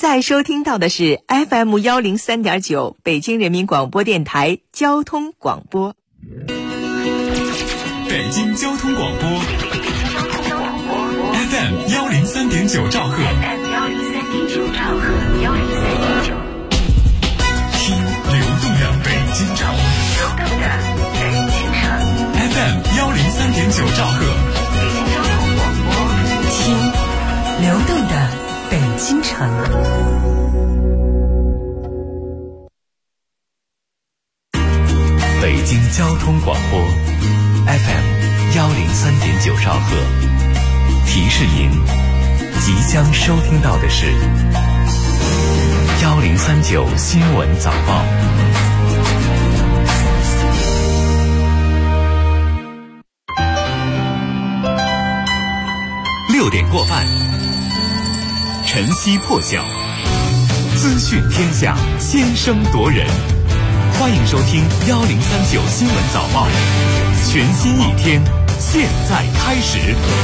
在收听到的是 FM103.9 北京人民广播电台交通广播。 北京交通广播 FM103.9 兆赫，听流动的北京城FM103.9 兆赫， 听流动的北京城。 北京交通广播 FM103.9 兆赫，提示您即将收听到的是1039新闻早报。6点过半，晨曦破晓，资讯天下，先声夺人。欢迎收听1039新闻早报，全新一天，现在开始。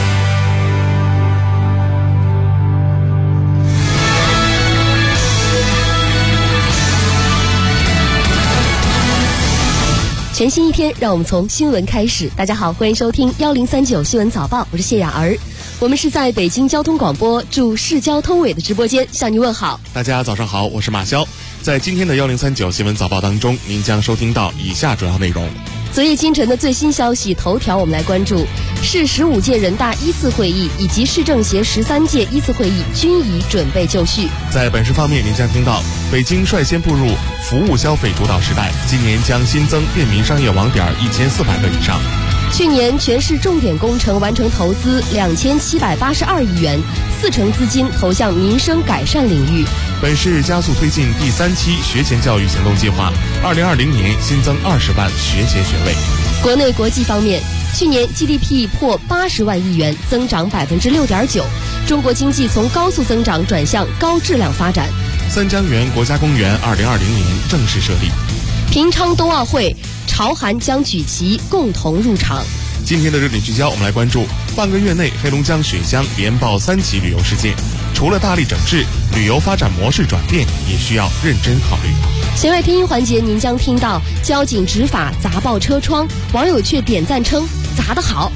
全新一天，让我们从新闻开始。大家好，欢迎收听1039新闻早报，我是谢雅儿。我们是在北京交通广播驻市交通委的直播间向您问好。 大家早上好，我是马潇。在今天的1039新闻早报当中，您将收听到以下主要内容。 昨夜今晨的最新消息头条，我们来关注市15届人大一次会议以及市政协13届一次会议均已准备就绪。 在本市方面，您将听到北京率先步入服务消费主导时代，今年将新增便民商业网点1400个以上。 去年全市重点工程完成投资2782亿元，4成资金投向民生改善领域。 本市加速推进第3期学前教育行动计划，2020年新增20万学前学位。 国内国际方面，去年 GDP 破80万亿元，增长6.9%，中国经济从高速增长转向高质量发展。 三江源国家公园2020年正式设立。 平昌冬奥会，朝韩将举旗共同入场。 今天的热点聚焦，我们来关注半个月内黑龙江水乡连报3起旅游事件。除了大力整治，旅游发展模式转变也需要认真考虑。 弦外听音环节，您将听到交警执法砸爆车窗，网友却点赞称砸得好。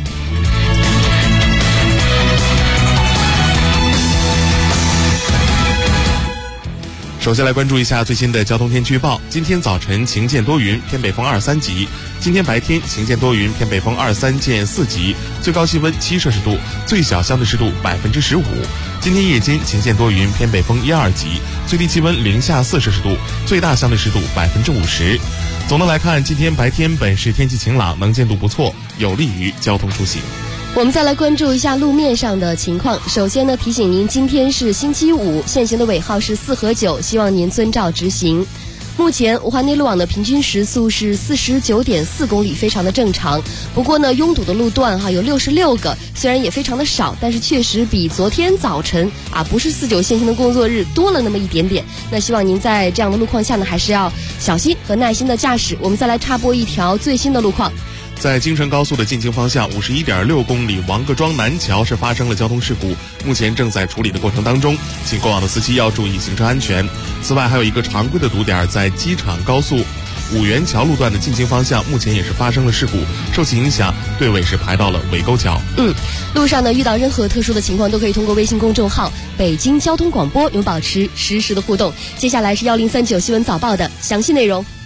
首先来关注一下最新的交通天气预报。今天早晨晴间多云，偏北风2、3级；今天白天晴间多云，偏北风2、3见4级，最高气温7摄氏度，最小相对湿度15%。今天夜间晴间多云，偏北风1、2级，最低气温零下4摄氏度，最大相对湿度50%。总的来看，今天白天本市天气晴朗，能见度不错，有利于交通出行。 我们再来关注一下路面上的情况。首先呢，提醒您今天是星期五，限行的尾号是4和9，希望您遵照执行。目前五环内路网的平均时速是49.4公里，非常的正常。不过呢，拥堵的路段有66个，虽然也非常的少，但是确实比昨天早晨不是49限行的工作日多了那么一点点。那希望您在这样的路况下呢，还是要小心和耐心的驾驶。我们再来插播一条最新的路况。 在京承高速的进京方向51.6公里王各庄南桥是发生了交通事故，目前正在处理的过程当中，请过往的司机要注意行车安全。此外，还有一个常规的堵点，在机场高速五元桥路段的进京方向，目前也是发生了事故，受其影响，队尾是排到了尾沟桥。 路上呢遇到任何特殊的情况，都可以通过微信公众号北京交通广播，保持实时的互动。接下来是1039新闻早报的详细内容。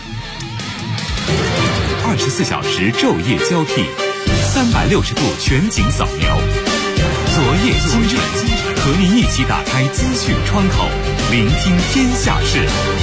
24小时昼夜交替，360度全景扫描。昨夜今晨，和您一起打开资讯窗口，聆听天下事。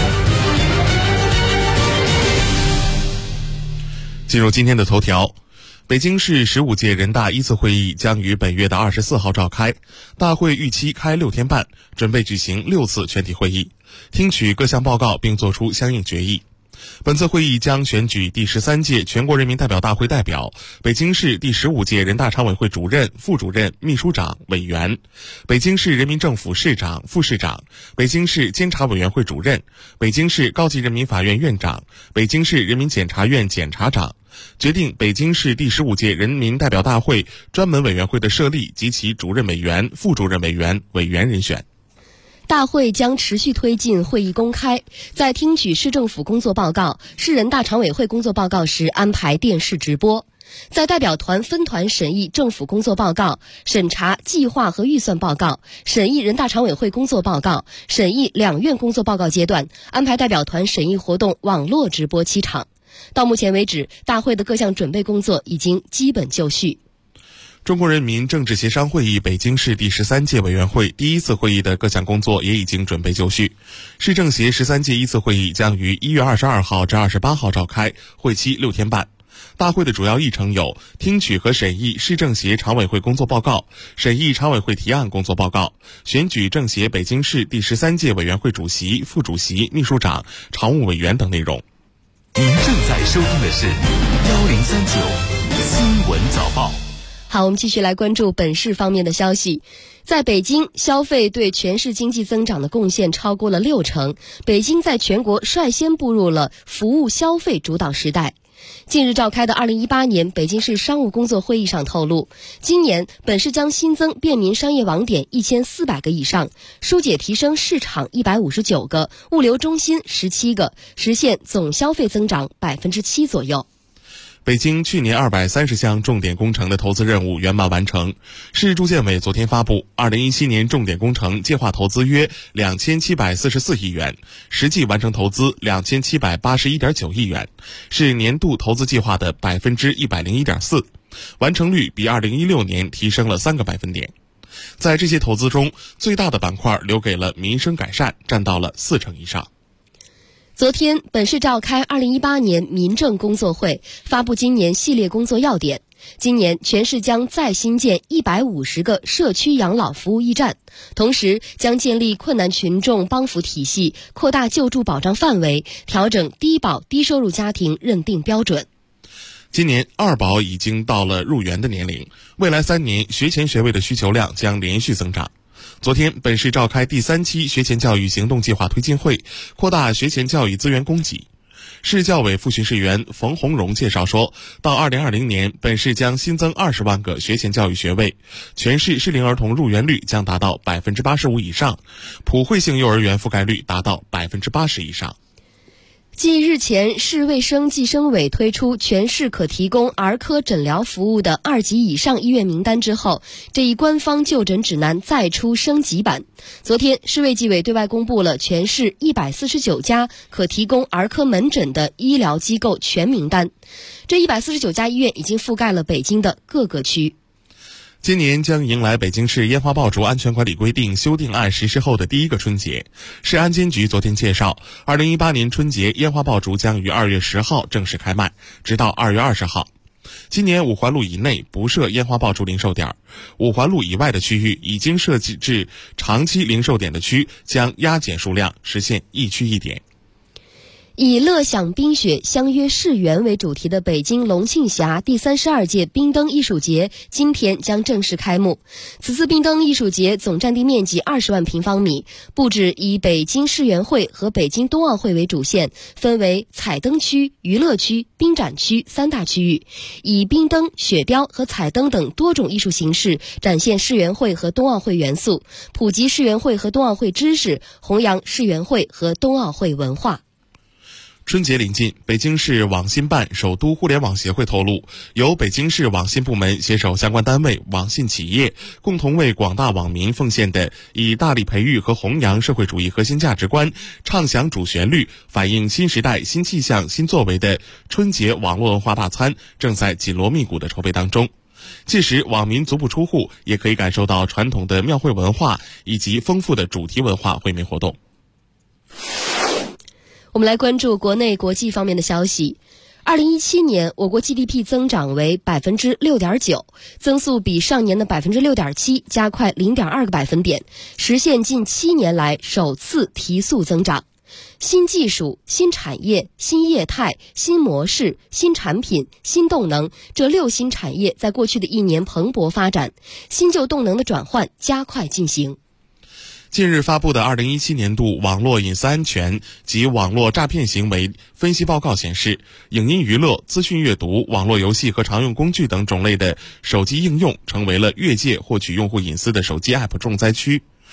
进入今天的头条，北京市15届人大一次会议将于本月的24号召开，大会预期开6天半，准备举行6次全体会议，听取各项报告并作出相应决议。本次会议将选举第13届全国人民代表大会代表、北京市第15届人大常委会主任、副主任、秘书长、委员、北京市人民政府市长、副市长、北京市监察委员会主任、北京市高级人民法院院长、北京市人民检察院检察长，决定北京市第15届人民代表大会专门委员会的设立及其主任委员、副主任委员、委员人选。 大会将持续推进会议公开，在听取市政府工作报告、市人大常委会工作报告时安排电视直播。在代表团分团审议政府工作报告、审查计划和预算报告、审议人大常委会工作报告、审议两院工作报告阶段，安排代表团审议活动网络直播7场。到目前为止，大会的各项准备工作已经基本就绪。 中国人民政治协商会议北京市第13届委员会第1次会议的各项工作也已经准备就绪。市政协13届1次会议将于1月22号至28号召开，会期6天半。大会的主要议程有：听取和审议市政协常委会工作报告，审议常委会提案工作报告，选举政协北京市第13届委员会主席、副主席、秘书长、常务委员等内容。 您正在收听的是1039新闻早报。 好，我们继续来关注本市方面的消息。在北京，消费对全市经济增长的贡献超过了60%，北京在全国率先步入了服务消费主导时代。近日召开的2018年北京市商务工作会议上透露，今年本市将新增便民商业网点1400个以上，疏解提升市场159个，物流中心17个，实现总消费增长7%左右。 北京去年230项重点工程的投资任务圆满完成。市住建委昨天发布2017年重点工程计划投资约2744亿元，实际完成投资2781.9亿元，是年度投资计划的101.4%，完成率比2016年提升了3个百分点。在这些投资中，最大的板块留给了民生改善，占到了40%以上。 昨天，本市召开2018年民政工作会，发布今年系列工作要点。今年全市将再新建150个社区养老服务驿站，同时将建立困难群众帮扶体系，扩大救助保障范围，调整低保低收入家庭认定标准。 今年2保已经到了入园的年龄，未来3年学前学位的需求量将连续增长。昨天，本市召开第3期学前教育行动计划推进会，扩大学前教育资源供给。市教委副巡视员冯红荣介绍说，到2020年，本市将新增20万个学前教育学位，全市适龄儿童入园率将达到85%以上，普惠性幼儿园覆盖率达到80%以上。 继日前市卫生计生委推出全市可提供儿科诊疗服务的2级以上医院名单之后，这一官方就诊指南再出升级版。昨天，市卫计委对外公布了全市149家可提供儿科门诊的医疗机构全名单。这149家医院已经覆盖了北京的各个区。 今年将迎来北京市烟花爆竹安全管理规定修订案实施后的第一个春节。市安监局昨天介绍，2018年春节烟花爆竹将于2月10号正式开卖，直到2月20号。今年5环路以内不设烟花爆竹零售点，5环路以外的区域已经设置至长期零售点的区将压减数量，实现一区一点。 以乐享冰雪相约世园为主题的北京龙庆峡第32届冰灯艺术节今天将正式开幕。此次冰灯艺术节总占地面积20万平方米，布置以北京世园会和北京冬奥会为主线，分为彩灯区、娱乐区、冰展区3大区域，以冰灯、雪雕和彩灯等多种艺术形式展现世园会和冬奥会元素，普及世园会和冬奥会知识，弘扬世园会和冬奥会文化。 春节临近，北京市网信办首都互联网协会透露，由北京市网信部门携手相关单位、网信企业，共同为广大网民奉献的以大力培育和弘扬社会主义核心价值观、唱响主旋律、反映新时代新气象新作为的春节网络文化大餐正在紧锣密鼓的筹备当中。届时，网民足不出户也可以感受到传统的庙会文化以及丰富的主题文化惠民活动。 我们来关注国内国际方面的消息。2017年，我国 GDP 增长为 6.9%， 增速比上年的 6.7% 加快 0.2个百分点，实现近7年来首次提速增长。新技术、新产业、新业态、新模式、新产品、新动能，这6新产业在过去的1年蓬勃发展，新旧动能的转换加快进行。 近日发布的2017年度网络隐私安全及网络诈骗行为分析报告显示，影音娱乐、资讯阅读、网络游戏和常用工具等种类的手机应用成为了越界获取用户隐私的手机 App 重灾区。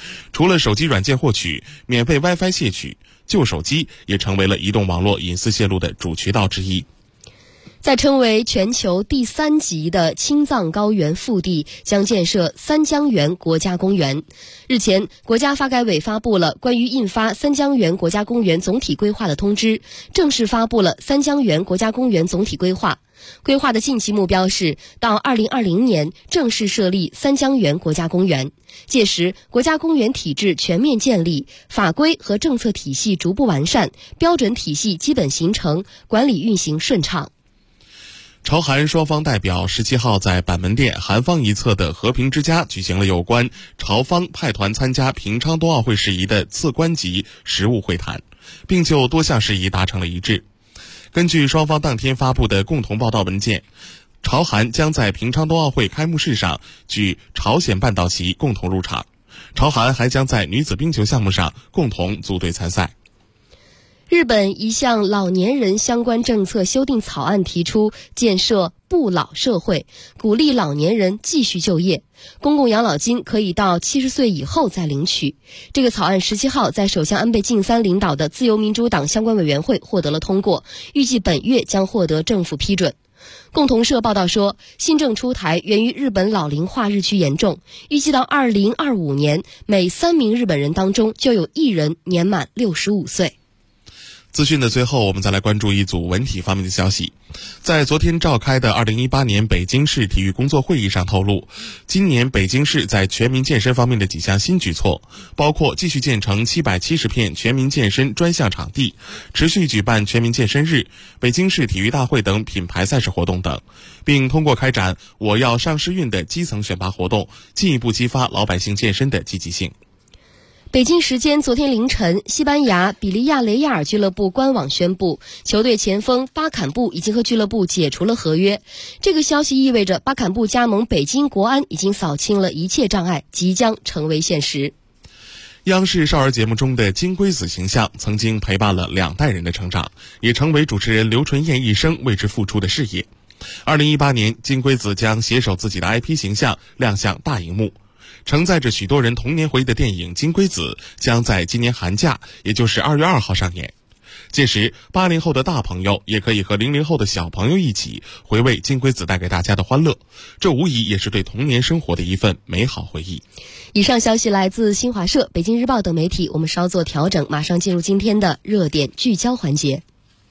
除了手机软件获取，免费 WiFi 窃取，旧手机也成为了移动网络隐私泄露的主渠道之一。 在称为全球第3级的青藏高原腹地将建设三江源国家公园。日前，国家发改委发布了关于印发三江源国家公园总体规划的通知，正式发布了三江源国家公园总体规划。规划的近期目标是到2020年正式设立三江源国家公园，届时国家公园体制全面建立，法规和政策体系逐步完善，标准体系基本形成，管理运行顺畅。 朝韩双方代表17号在板门店韩方一侧的和平之家举行了有关朝方派团参加平昌冬奥会事宜的次官级实务会谈，并就多项事宜达成了一致。根据双方当天发布的共同报道文件，朝韩将在平昌冬奥会开幕式上举朝鲜半岛旗共同入场，朝韩还将在女子冰球项目上共同组队参赛。 日本一项老年人相关政策修订草案提出建设不老社会，鼓励老年人继续就业，公共养老金可以到70岁以后再领取。这个草案17号在首相安倍晋三领导的自由民主党相关委员会获得了通过，预计本月将获得政府批准。共同社报道说，新政出台源于日本老龄化日趋严重，预计到2025年，每3名日本人当中就有1人年满65岁。 资讯的最后，我们再来关注一组文体方面的消息。在昨天召开的2018年北京市体育工作会议上透露，今年北京市在全民健身方面的几项新举措，包括继续建成770片全民健身专项场地，持续举办全民健身日、北京市体育大会等品牌赛事活动等，并通过开展我要上市运的基层选拔活动，进一步激发老百姓健身的积极性。 北京时间昨天凌晨，西班牙比利亚雷亚尔俱乐部官网宣布，球队前锋巴坎布已经和俱乐部解除了合约。这个消息意味着巴坎布加盟北京国安已经扫清了一切障碍，即将成为现实。 央视少儿节目中的金龟子形象曾经陪伴了2代人的成长，也成为主持人刘纯燕一生为之付出的事业。2018年，金龟子将携手自己的 IP 形象亮相大荧幕。承载着许多人童年回忆的电影《金龟子》将在今年寒假，也就是2月2号上演。届时80后的大朋友也可以和00后的小朋友一起回味金龟子带给大家的欢乐，这无疑也是对童年生活的一份美好回忆。 以上消息来自新华社、北京日报等媒体，我们稍作调整，马上进入今天的热点聚焦环节。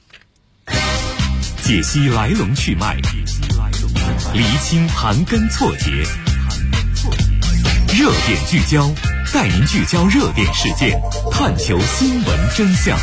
解析来龙去脉，厘清盘根错节，热点聚焦，带您聚焦热点事件，探求新闻真相。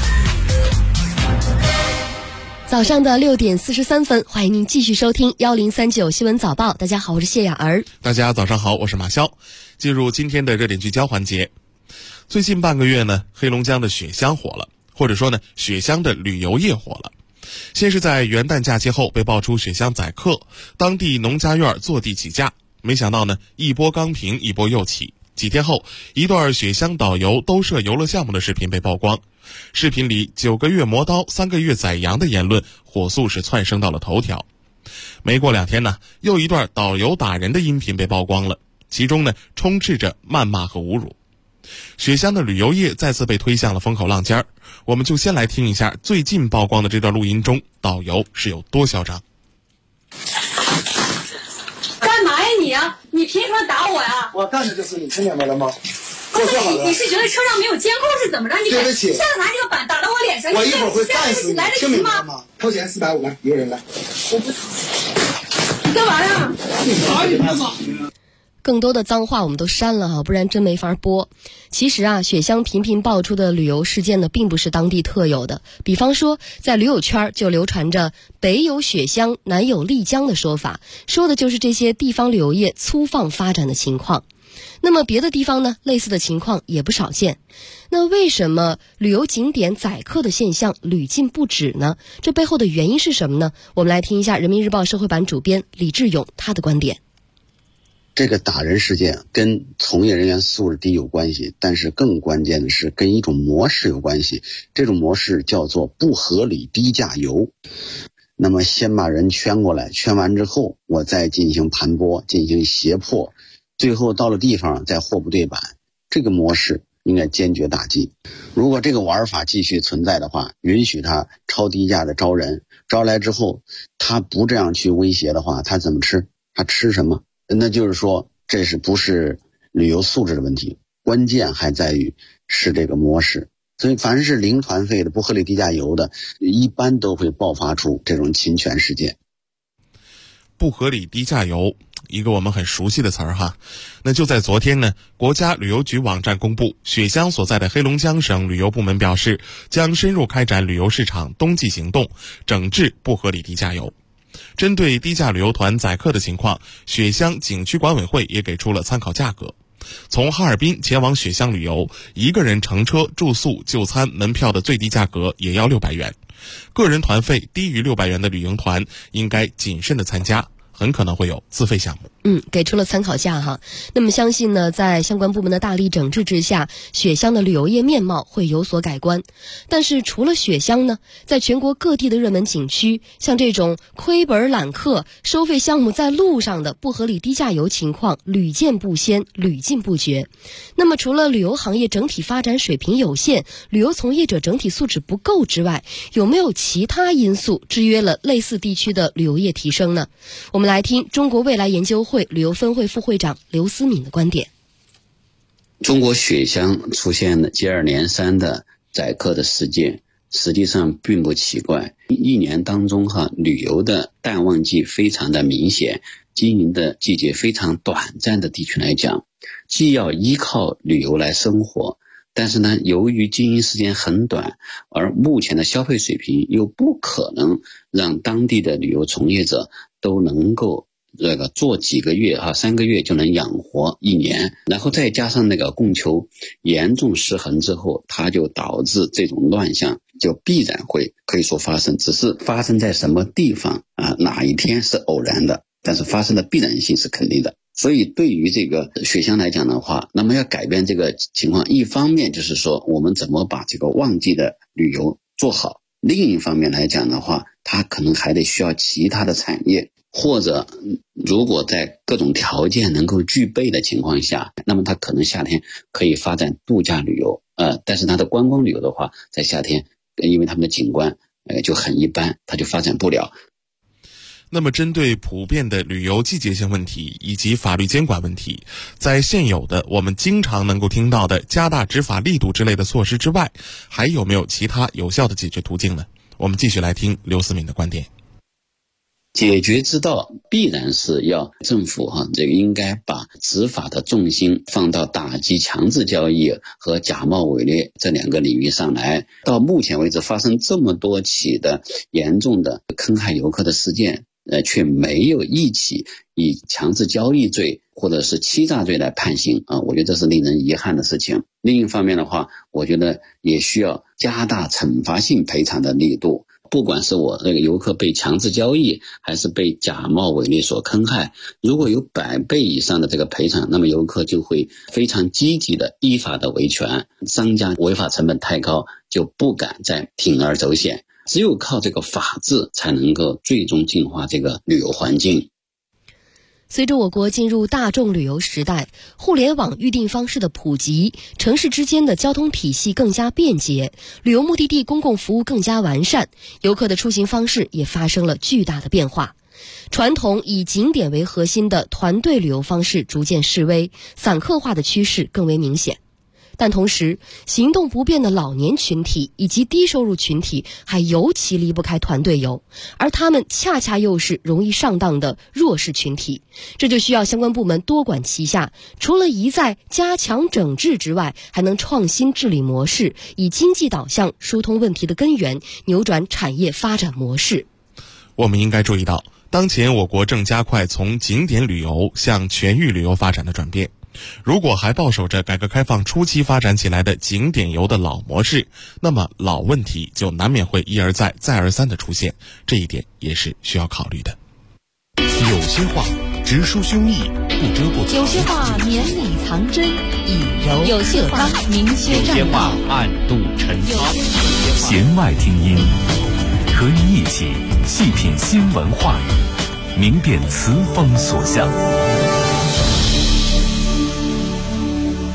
早上的6点43分，欢迎您继续收听1039新闻早报。大家好，我是谢雅儿。 大家早上好，我是马潇。进入今天的热点聚焦环节。最近半个月呢，黑龙江的雪乡火了，或者说呢，雪乡的旅游业火了。先是在元旦假期后被爆出雪乡宰客，当地农家院坐地起价。没想到呢，一波刚平，一波又起。几天后，一段雪乡导游兜涉游乐项目的视频被曝光。视频里9个月磨刀，3个月宰羊的言论火速是窜升到了头条。没过2天呢，又一段导游打人的音频被曝光了，其中呢充斥着谩骂和侮辱。雪乡的旅游业再次被推向了风口浪尖儿。我们就先来听一下最近曝光的这段录音中，导游是有多嚣张。 干嘛呀你啊？你凭什么打我呀？ 我干的就是你，听明白了吗？ 不是你是觉得车上没有监控是怎么着？你对得起， 下次拿这个板打到我脸上， 我一会儿会干死你， 来得及听明白了吗？ 吗？掏钱450，来一个人来。 我不，你干嘛呀？ 你打你干嘛？ 更多的脏话我们都删了哈，不然真没法播。其实啊，雪乡频频爆出的旅游事件呢，并不是当地特有的。比方说，在驴友圈就流传着北有雪乡，南有丽江的说法，说的就是这些地方旅游业粗放发展的情况。那么别的地方呢，类似的情况也不少见。那为什么旅游景点宰客的现象屡禁不止呢？这背后的原因是什么呢？我们来听一下人民日报社会版主编李志勇他的观点。 这个打人事件跟从业人员素质低有关系，但是更关键的是跟一种模式有关系。这种模式叫做不合理低价游。那么先把人圈过来，圈完之后我再进行盘剥，进行胁迫，最后到了地方再货不对版， 这个模式应该坚决打击。如果这个玩法继续存在的话，允许他超低价的招人，招来之后他不这样去威胁的话，他怎么吃？他吃什么？那就是说这不是旅游素质的问题，关键还在于是这个模式。所以凡是零团费的、不合理低价游的，一般都会爆发出这种侵权事件。 不合理低价游，一个我们很熟悉的词儿哈。那就在昨天呢，国家旅游局网站公布，雪乡所在的黑龙江省旅游部门表示，将深入开展旅游市场冬季行动，整治不合理低价游。针对低价旅游团载客的情况，雪乡景区管委会也给出了参考价格。从哈尔滨前往雪乡旅游，一个人乘车、住宿、就餐、门票的最低价格也要600元。个人团费低于600元的旅行团应该谨慎的参加，很可能会有自费项目。 给出了参考价哈。那么相信呢，在相关部门的大力整治之下，雪乡的旅游业面貌会有所改观。但是除了雪乡呢，在全国各地的热门景区，像这种亏本揽客、收费项目在路上的不合理低价游情况屡见不鲜、屡禁不绝。那么除了旅游行业整体发展水平有限、旅游从业者整体素质不够之外，有没有其他因素制约了类似地区的旅游业提升呢？我们来听中国未来研究会旅游分会副会长刘思敏的观点。 中国雪乡出现的接二连三的载客的事件，实际上并不奇怪。一年当中旅游的淡旺季非常的明显，经营的季节非常短暂的地区来讲，既要依靠旅游来生活，但是呢，由于经营时间很短，而目前的消费水平又不可能让当地的旅游从业者都能够做几个月3个月就能养活一年，然后再加上供求严重失衡之后，它就导致这种乱象就必然会可以说发生，只是发生在什么地方哪一天是偶然的，但是发生的必然性是肯定的。所以对于这个雪乡来讲的话，那么要改变这个情况，一方面就是说我们怎么把这个旺季的旅游做好，另一方面来讲的话，它可能还得需要其他的产业，或者如果在各种条件能够具备的情况下，那么它可能夏天可以发展度假旅游，但是它的观光旅游的话，在夏天因为他们的景观就很一般，它就发展不了。 那么针对普遍的旅游季节性问题以及法律监管问题，在现有的我们经常能够听到的加大执法力度之类的措施之外，还有没有其他有效的解决途径呢？我们继续来听刘思敏的观点。 解决之道必然是要政府应该把执法的重心放到打击强制交易和假冒伪劣这两个领域上来。到目前为止发生这么多起的严重的坑害游客的事件，却没有一起以强制交易罪或者是欺诈罪来判刑我觉得这是令人遗憾的事情。另一方面的话，我觉得也需要加大惩罚性赔偿的力度。不管是我游客被强制交易还是被假冒伪劣所坑害，如果有100倍以上的这个赔偿，那么游客就会非常积极的依法的维权，商家违法成本太高就不敢再铤而走险。只有靠这个法治才能够最终净化这个旅游环境。 随着我国进入大众旅游时代，互联网预订方式的普及，城市之间的交通体系更加便捷，旅游目的地公共服务更加完善，游客的出行方式也发生了巨大的变化。传统以景点为核心的团队旅游方式逐渐式微，散客化的趋势更为明显。但同时，行动不便的老年群体以及低收入群体还尤其离不开团队游，而他们恰恰又是容易上当的弱势群体。这就需要相关部门多管齐下，除了一再加强整治之外，还能创新治理模式，以经济导向疏通问题的根源，扭转产业发展模式。 我们应该注意到，当前我国正加快从景点旅游向全域旅游发展的转变。如果还抱守着改革开放初期发展起来的景点游的老模式，那么老问题就难免会一而再再而三的出现，这一点也是需要考虑的。 有些话直抒胸臆，不遮不藏； 有些话绵里藏针，以柔有些话明修有些话暗度陈仓。 弦外听音，和你一起细品新闻话语，明辨词风所向。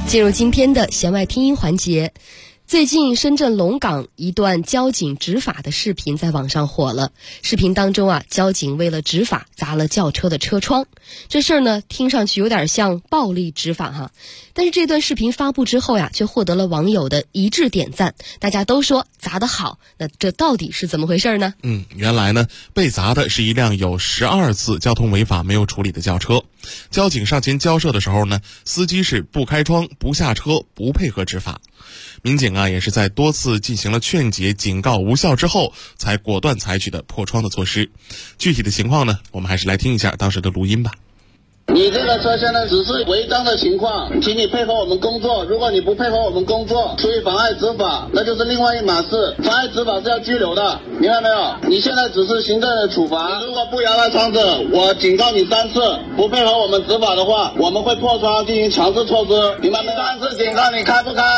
进入今天的弦外听音环节。最近深圳龙岗一段交警执法的视频在网上火了。视频当中交警为了执法砸了轿车的车窗。这事儿呢，听上去有点像暴力执法哈。但是这段视频发布之后却获得了网友的一致点赞，大家都说砸得好。那这到底是怎么回事呢？ 原来呢，被砸的是一辆有12次交通违法没有处理的轿车。交警上前交涉的时候呢，司机是不开窗、不下车、不配合执法。民警也是在多次进行了劝解、警告无效之后，才果断采取的破窗的措施。具体的情况呢，我们还是来听一下当时的录音吧。 你这个车现在只是违章的情况，请你配合我们工作。如果你不配合我们工作，出于妨碍执法，那就是另外一码事。妨碍执法是要拘留的，明白没有？你现在只是行政的处罚，如果不摇下窗子，我警告你3次，不配合我们执法的话，我们会破窗进行强制措施，明白没有？3次警告你开不开？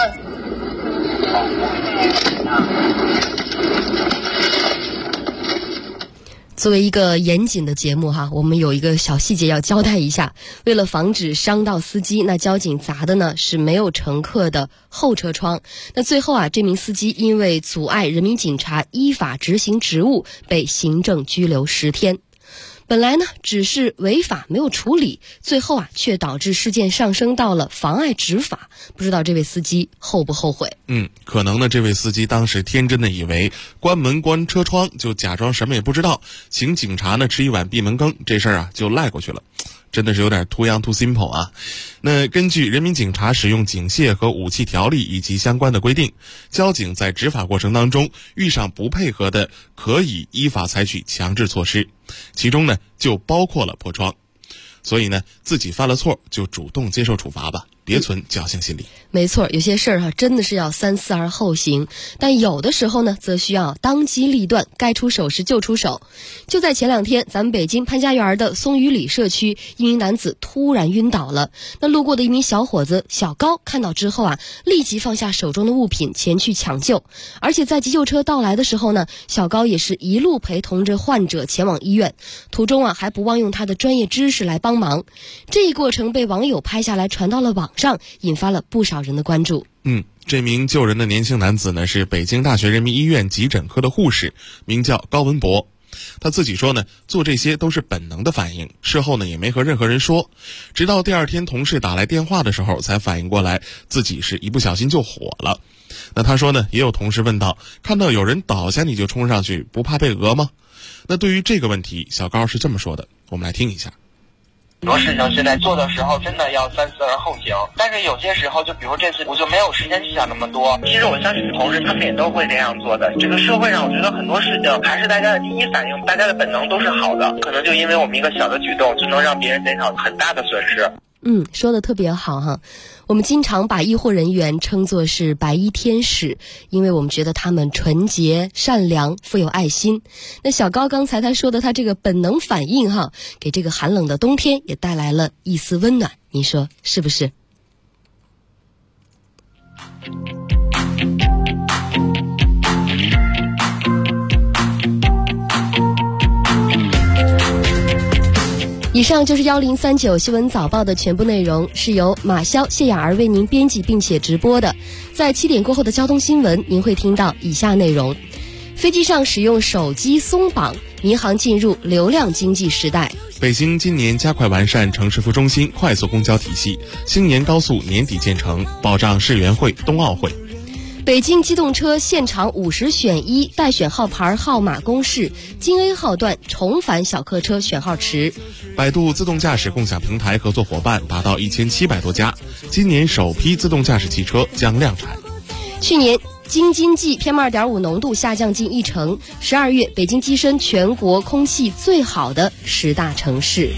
作为一个严谨的节目我们有一个小细节要交代一下。为了防止伤到司机，那交警砸的呢是没有乘客的后车窗。那最后这名司机因为阻碍人民警察依法执行职务，被行政拘留10天。本来呢只是违法没有处理，最后却导致事件上升到了妨碍执法。不知道这位司机后不后悔？ 可能呢这位司机当时天真的以为关门关车窗就假装什么也不知道，请警察呢吃一碗闭门羹，这事儿就赖过去了。真的是有点 too young too simple 啊。那根据人民警察使用警械和武器条例以及相关的规定，交警在执法过程当中遇上不配合的，可以依法采取强制措施，其中呢就包括了破窗。所以呢，自己犯了错就主动接受处罚吧，别存侥幸心理。 没错，有些事儿真的是要三思而后行，但有的时候呢，则需要当机立断，该出手时就出手。就在前2天，咱们北京潘家园的松榆里社区，一名男子突然晕倒了。那路过的一名小伙子小高看到之后立即放下手中的物品前去抢救，而且在急救车到来的时候呢，小高也是一路陪同着患者前往医院，途中还不忘用他的专业知识来帮忙。这一过程被网友拍下来传到了网上，引发了不少人的关注。 这名救人的年轻男子呢，是北京大学人民医院急诊科的护士，名叫高文博。他自己说呢，做这些都是本能的反应，事后呢也没和任何人说，直到第2天同事打来电话的时候才反应过来自己是一不小心就火了。那他说呢，也有同事问到，看到有人倒下你就冲上去，不怕被讹吗？那对于这个问题，小高是这么说的，我们来听一下。 很多事情是在做的时候真的要三思而后行，但是有些时候就比如这次我就没有时间去想那么多。其实我相信同事他们也都会这样做的。这个社会上我觉得很多事情还是大家的第一反应，大家的本能都是好的，可能就因为我们一个小的举动就能让别人减少很大的损失。 说得特别好哈。我们经常把医护人员称作是白衣天使，因为我们觉得他们纯洁、善良、富有爱心。那小高刚才他说的他这个本能反应给这个寒冷的冬天也带来了一丝温暖，你说是不是？以上就是1039新闻早报的全部内容，是由马潇、谢雅儿为您编辑并且直播的。在7点过后的交通新闻，您会听到以下内容：飞机上使用手机松绑，民航进入流量经济时代。 北京今年加快完善城市服中心快速公交体系，新年高速年底建成，保障世园会、冬奥会。 北京机动车现场50选1待选号牌号码公示，京 A 号段重返小客车选号池。 百度自动驾驶共享平台合作伙伴达到1700多家，今年首批自动驾驶汽车将量产。 去年京津冀 PM2.5 浓度下降近1成，12月北京跻身全国空气最好的10大城市。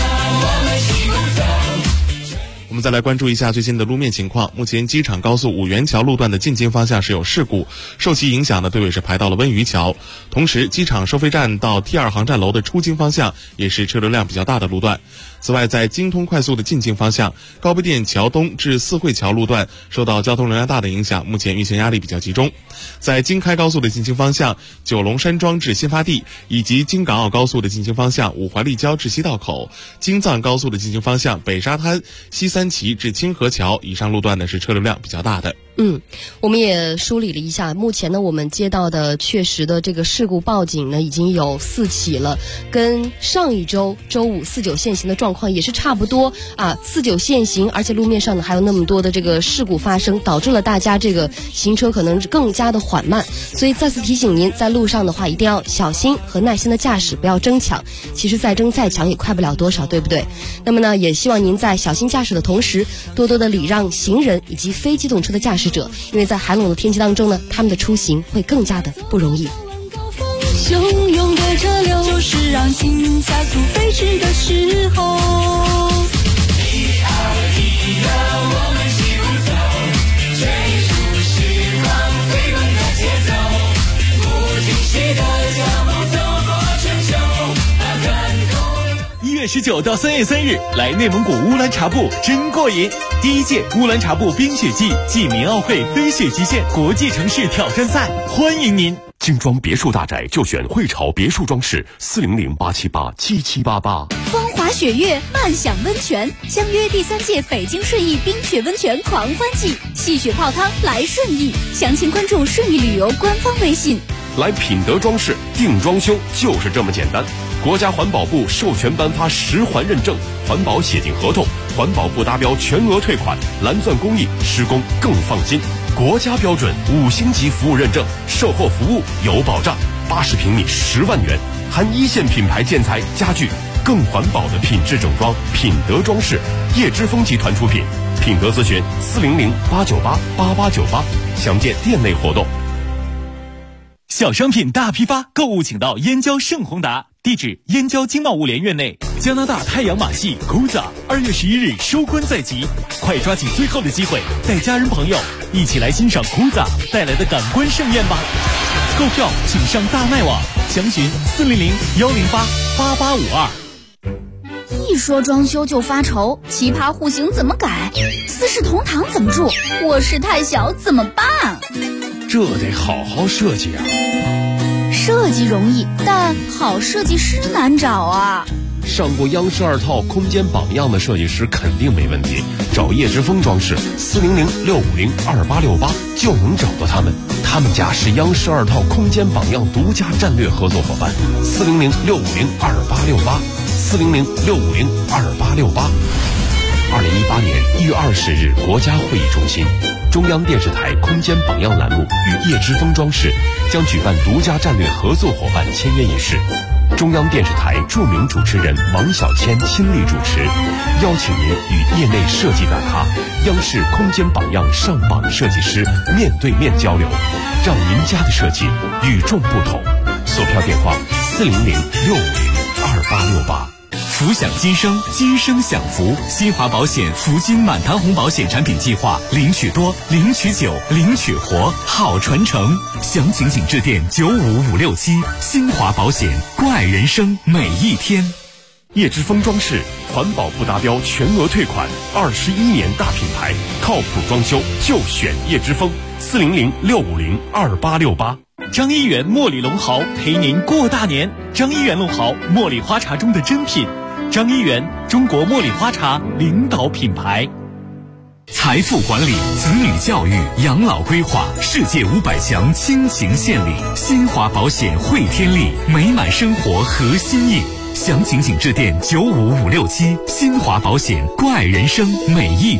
我们再来关注一下最新的路面情况。目前机场高速五元桥路段的进京方向是有事故，受其影响的队尾是排到了温榆桥。同时机场收费站到T2航站楼的出京方向也是车流量比较大的路段。 此外，在京通快速的进京方向，高碑店桥东至四惠桥路段受到交通量大的影响，目前运行压力比较集中。在京开高速的进京方向，九龙山庄至新发地，以及京港澳高速的进京方向，五环立交至西道口，京藏高速的进京方向，北沙滩西三旗至清河桥以上路段呢是车流量比较大的。 我们也梳理了一下，目前呢我们接到的确实的这个事故报警呢已经有4起了，跟上一周周五49限行的状况也是差不多啊。49限行，而且路面上呢还有那么多的这个事故发生，导致了大家这个行车可能是更加的缓慢。所以再次提醒您，在路上的话一定要小心和耐心的驾驶，不要争抢。其实再争再抢也快不了多少，对不对？那么呢，也希望您在小心驾驶的同时，多多的礼让行人以及非机动车的驾驶者，因为在寒冷的天气当中呢，他们的出行会更加的不容易。 汹涌的车流就是让心加速飞驰的时候。我们齐步走，追逐时光飞奔的节奏，不停息的脚步走过春秋。 1月19到3月3日，来内蒙古乌兰察布真过瘾！第1届乌兰察布冰雪季暨民奥会飞雪极限国际城市挑战赛，欢迎您！ 精装别墅大宅就选汇潮别墅装饰，400-878-7788。 风华雪月，漫享温泉，相约第3届北京顺义冰雪温泉狂欢季，戏雪泡汤来顺义，详情关注顺义旅游官方微信。 来品德装饰定装修就是这么简单。国家环保部授权颁发10环认证，环保协定合同，环保不达标全额退款，蓝钻工艺，施工更放心。国家标准5星级服务认证，售后服务有保障，80平米10万元，含1线品牌建材家具，更环保的品质整装。品德装饰，叶之峰集团出品。品德咨询400-898-8898，详见店内活动。 小商品大批发，购物请到燕郊盛宏达，地址燕郊经贸物联院内。加拿大太阳马戏 Kuza 2月11日收官在即，快抓紧最后的机会，带家人朋友一起来欣赏 Kuza 带来的感官盛宴吧。购票请上大麦网，详询400-108-8852。 一说装修就发愁，奇葩户型怎么改？四世同堂怎么住？卧室太小怎么办？ 这得好好设计啊！ 设计容易，但好设计师难找啊。 上过央视2套空间榜样的设计师肯定没问题，找叶之峰装饰400-650-2868就能找到他们。他们家是央视2套空间榜样独家战略合作伙伴，400-650-2868。400-650-2868。2018年1月20日，国家会议中心，中央电视台空间榜样栏目与叶之峰装饰将举办独家战略合作伙伴签约仪式。中央电视台著名主持人王小谦亲力主持，邀请您与业内设计大咖、央视空间榜样上榜设计师面对面交流，让您家的设计与众不同。索票电话400-650-2868。 福享今生，今生享福。新华保险福金满堂红保险产品计划，领取多，领取久，领取活，好传承。详情请致电95567。新华保险，关爱人生每一天。 叶之峰装饰，环保不达标全额退款，21年大品牌，靠谱装修就选叶之峰。400-650-2868。 张一元茉莉龙毫陪您过大年。张一元龙毫，茉莉花茶中的珍品。张一元，中国茉莉花茶领导品牌。财富管理、子女教育、养老规划，世界500强亲情献礼。新华保险汇天利，美满生活核心印。详情请致电95567。新华保险，关爱人生每一